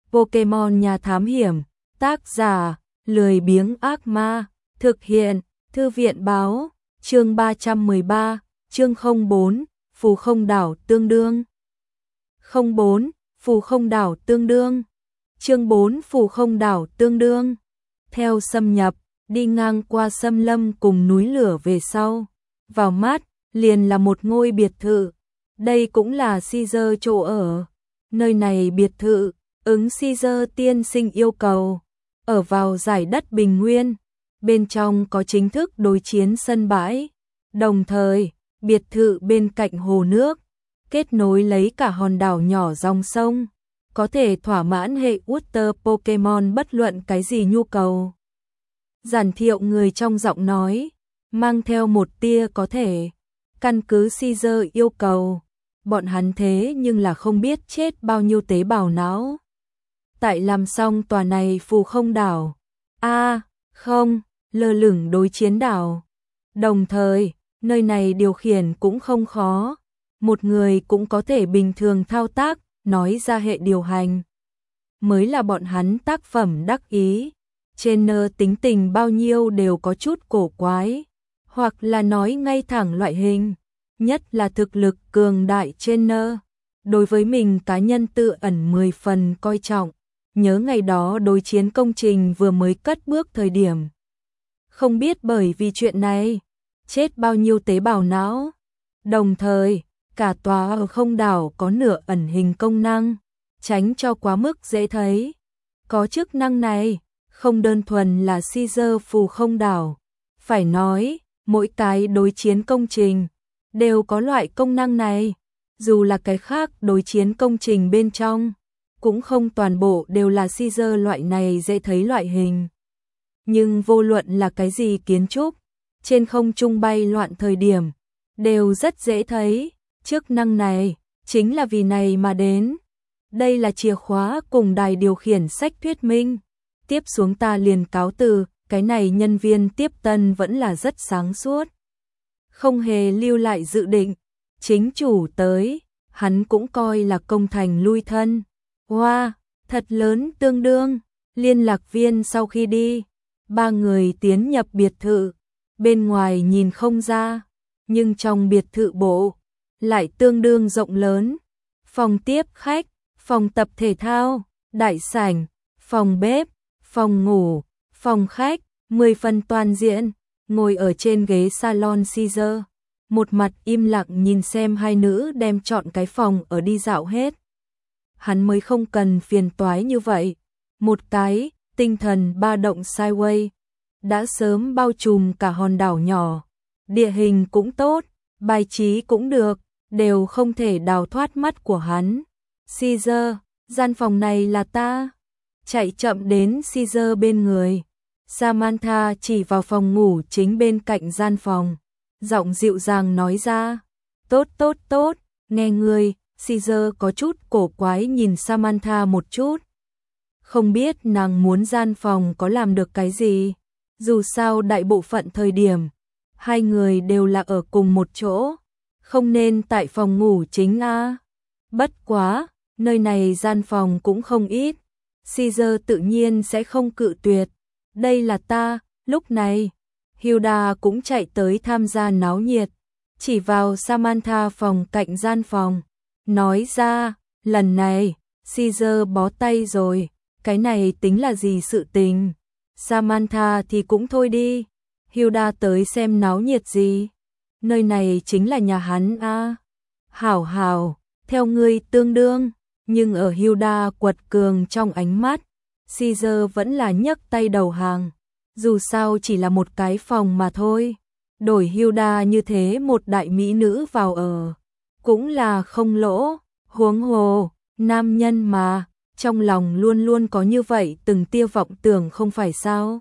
Pokemon nhà thám hiểm, tác giả, lười biếng ác ma, thực hiện, thư viện báo, chương 313, chương 04, phù không đảo tương đương. 04, phù không đảo tương đương. Chương 4 phù không đảo tương đương. Theo xâm nhập, đi ngang qua xâm lâm cùng núi lửa về sau. Vào mắt, liền là một ngôi biệt thự. Đây cũng là Caesar chỗ ở. Nơi này biệt thự, ứng Caesar tiên sinh yêu cầu. Ở vào giải đất bình nguyên. Bên trong có chính thức đối chiến sân bãi. Đồng thời, biệt thự bên cạnh hồ nước. Kết nối lấy cả hòn đảo nhỏ dòng sông. Có thể thỏa mãn hệ Water Pokemon bất luận cái gì nhu cầu. Giản Thiệu người trong giọng nói, mang theo một tia có thể. Căn cứ Caesar yêu cầu, bọn hắn thế nhưng là không biết chết bao nhiêu tế bào não. Tại làm xong tòa này phù không đảo. Không, lơ lửng đối chiến đảo. Đồng thời, nơi này điều khiển cũng không khó. Một người cũng có thể bình thường thao tác, nói ra hệ điều hành. Mới là bọn hắn tác phẩm đắc ý. Trainer tính tình bao nhiêu đều có chút cổ quái. Hoặc là nói ngay thẳng loại hình. Nhất là thực lực cường đại trainer. Đối với mình cá nhân tự ẩn 10 phần coi trọng. Nhớ ngày đó đối chiến công trình vừa mới cất bước thời điểm. Không biết bởi vì chuyện này, chết bao nhiêu tế bào não. Đồng thời, cả tòa ở không đảo có nửa ẩn hình công năng, tránh cho quá mức dễ thấy. Có chức năng này, không đơn thuần là Caesar phù không đảo. Phải nói, mỗi cái đối chiến công trình, đều có loại công năng này. Dù là cái khác đối chiến công trình bên trong, cũng không toàn bộ đều là Caesar loại này dễ thấy loại hình. Nhưng vô luận là cái gì kiến trúc, trên không trung bay loạn thời điểm, đều rất dễ thấy. Chức năng này, chính là vì này mà đến. Đây là chìa khóa cùng đài điều khiển sách thuyết minh. Tiếp xuống ta liền cáo từ, cái này nhân viên tiếp tân vẫn là rất sáng suốt. Không hề lưu lại dự định. Chính chủ tới, hắn cũng coi là công thành lui thân. Wow, thật lớn tương đương. Liên lạc viên sau khi đi, ba người tiến nhập biệt thự. Bên ngoài nhìn không ra, nhưng trong biệt thự bộ lại tương đương rộng lớn. Phòng tiếp khách, phòng tập thể thao, đại sảnh, phòng bếp, phòng ngủ, phòng khách, 10 phần toàn diện. Ngồi ở trên ghế salon Caesar, một mặt im lặng nhìn xem hai nữ đem chọn cái phòng ở đi dạo hết. Hắn mới không cần phiền toái như vậy. Một cái, tinh thần ba động Sideway, đã sớm bao trùm cả hòn đảo nhỏ. Địa hình cũng tốt, bài trí cũng được, đều không thể đào thoát mắt của hắn. Caesar, gian phòng này là ta. Chạy chậm đến Caesar bên người. Samantha chỉ vào phòng ngủ chính bên cạnh gian phòng. Giọng dịu dàng nói ra. Tốt, nghe ngươi. Caesar có chút cổ quái nhìn Samantha một chút. Không biết nàng muốn gian phòng có làm được cái gì. Dù sao đại bộ phận thời điểm, hai người đều là ở cùng một chỗ. Không nên tại phòng ngủ chính a. Bất quá, nơi này gian phòng cũng không ít. Caesar tự nhiên sẽ không cự tuyệt. Đây là ta. Lúc này, Hilda cũng chạy tới tham gia náo nhiệt. Chỉ vào Samantha phòng cạnh gian phòng. Nói ra, lần này, Caesar bó tay rồi. Cái này tính là gì sự tình? Samantha thì cũng thôi đi. Hilda tới xem náo nhiệt gì? Nơi này chính là nhà hắn a. Hảo, theo ngươi tương đương. Nhưng ở Hilda quật cường trong ánh mắt, Caesar vẫn là nhấc tay đầu hàng. Dù sao chỉ là một cái phòng mà thôi. Đổi Hilda như thế một đại mỹ nữ vào ở, cũng là không lỗ. Huống hồ, nam nhân mà, trong lòng luôn luôn có như vậy từng tia vọng tưởng không phải sao.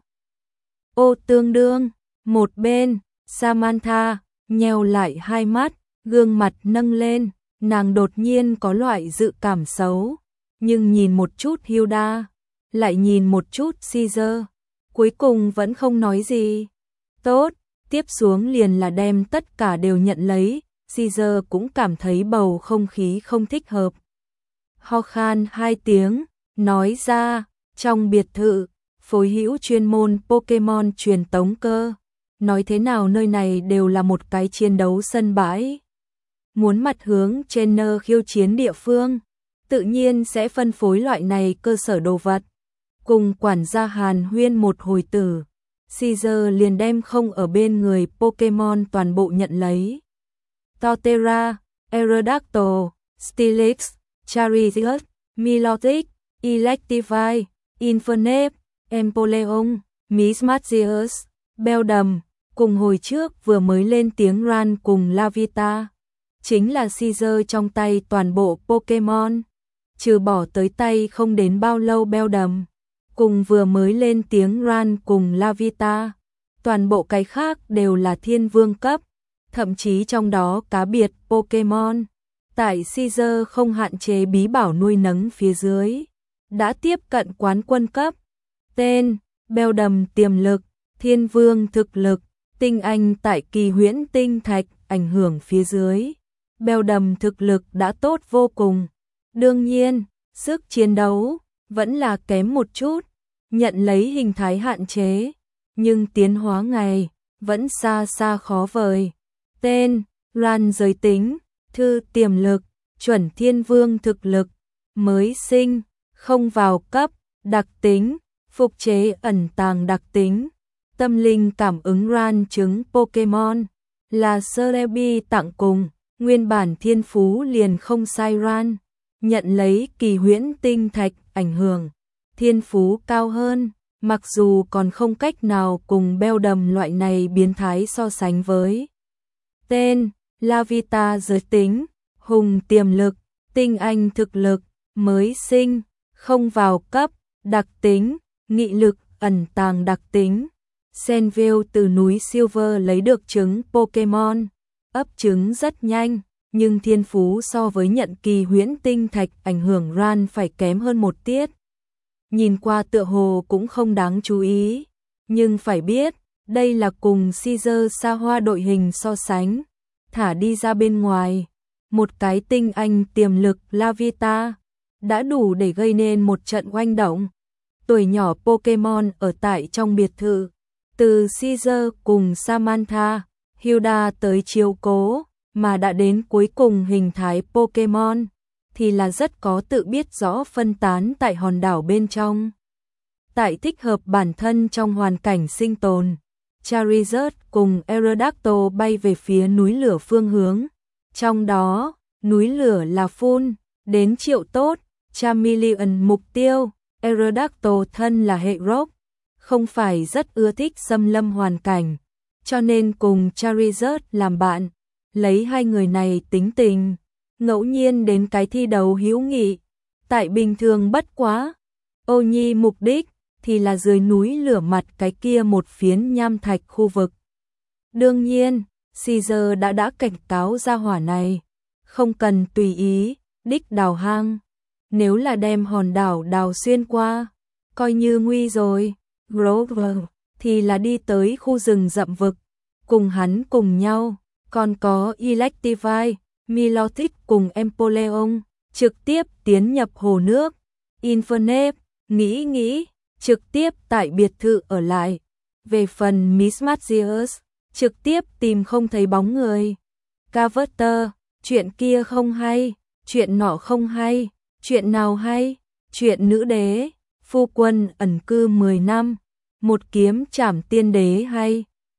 Ô tương đương, một bên, Samantha, nheo lại hai mắt, gương mặt nâng lên, nàng đột nhiên có loại dự cảm xấu. Nhưng nhìn một chút Hilda, lại nhìn một chút Caesar, cuối cùng vẫn không nói gì. Tốt, tiếp xuống liền là đem tất cả đều nhận lấy. Caesar cũng cảm thấy bầu không khí không thích hợp. Ho khan 2 tiếng, nói ra, trong biệt thự, phối hữu chuyên môn Pokemon truyền tống cơ. Nói thế nào nơi này đều là một cái chiến đấu sân bãi. Muốn mặt hướng trainer khiêu chiến địa phương, tự nhiên sẽ phân phối loại này cơ sở đồ vật. Cùng quản gia Hàn huyên một hồi tử, Caesar liền đem không ở bên người Pokemon toàn bộ nhận lấy. Torterra, Aerodactyl, Steelix, Charizard, Milotic, Electivire, Infernape, Empoleon, Mismagius, Beldum, cùng hồi trước vừa mới lên tiếng Ran cùng Lavita. Chính là Caesar trong tay toàn bộ Pokemon, trừ bỏ tới tay không đến bao lâu Beldum, cùng vừa mới lên tiếng Ran cùng Lavita, toàn bộ cái khác đều là thiên vương cấp, thậm chí trong đó cá biệt Pokemon, tại Caesar không hạn chế bí bảo nuôi nấng phía dưới, đã tiếp cận quán quân cấp. Tên, Beldum tiềm lực, thiên vương thực lực, tinh anh tại kỳ huyễn tinh thạch ảnh hưởng phía dưới. Beldum thực lực đã tốt vô cùng. Đương nhiên, sức chiến đấu vẫn là kém một chút, nhận lấy hình thái hạn chế, nhưng tiến hóa ngày vẫn xa xa khó vời. Tên, Ran giới tính, thư tiềm lực, chuẩn thiên vương thực lực, mới sinh, không vào cấp, đặc tính, phục chế ẩn tàng đặc tính, tâm linh cảm ứng Ran trứng Pokemon, là Celebi tặng cùng, nguyên bản thiên phú liền không sai Ran, nhận lấy kỳ huyễn tinh thạch ảnh hưởng, thiên phú cao hơn, mặc dù còn không cách nào cùng Beldum loại này biến thái so sánh với. Tên, Lavita giới tính, hùng tiềm lực, tinh anh thực lực, mới sinh, không vào cấp, đặc tính, nghị lực, ẩn tàng đặc tính. Senville từ núi Silver lấy được trứng Pokemon, ấp trứng rất nhanh, nhưng thiên phú so với nhận kỳ huyễn tinh thạch ảnh hưởng Ran phải kém hơn một tiết. Nhìn qua tựa hồ cũng không đáng chú ý, nhưng phải biết, đây là cùng Caesar xa hoa đội hình so sánh, thả đi ra bên ngoài, một cái tinh anh tiềm lực Lavita, đã đủ để gây nên một trận oanh động. Tuổi nhỏ Pokemon ở tại trong biệt thự, từ Caesar cùng Samantha, Hilda tới chiếu cố, mà đã đến cuối cùng hình thái Pokemon, thì là rất có tự biết rõ phân tán tại hòn đảo bên trong. Tại thích hợp bản thân trong hoàn cảnh sinh tồn, Charizard cùng Aerodactyl bay về phía núi lửa phương hướng. Trong đó, núi lửa là Phun, đến Triệu Tốt, Charmeleon mục tiêu, Aerodactyl thân là hệ rock, không phải rất ưa thích xâm lâm hoàn cảnh, cho nên cùng Charizard làm bạn, lấy hai người này tính tình, ngẫu nhiên đến cái thi đấu hữu nghị, tại bình thường bất quá. Ô Nhi mục đích thì là dưới núi lửa mặt cái kia một phiến nham thạch khu vực. Đương nhiên, Caesar đã cảnh cáo ra hỏa này, không cần tùy ý, đích đào hang. Nếu là đem hòn đảo đào xuyên qua, coi như nguy rồi. Grover thì là đi tới khu rừng rậm vực, cùng hắn cùng nhau, còn có Electivire, Milotic cùng Empoleon, trực tiếp tiến nhập hồ nước. Infernape, nghĩ, trực tiếp tại biệt thự ở lại. Về phần Mismagius, trực tiếp tìm không thấy bóng người. Carver, chuyện kia không hay, chuyện nọ không hay, chuyện nào hay, chuyện nữ đế, phu quân ẩn cư 10 năm, một kiếm trảm tiên đế hay.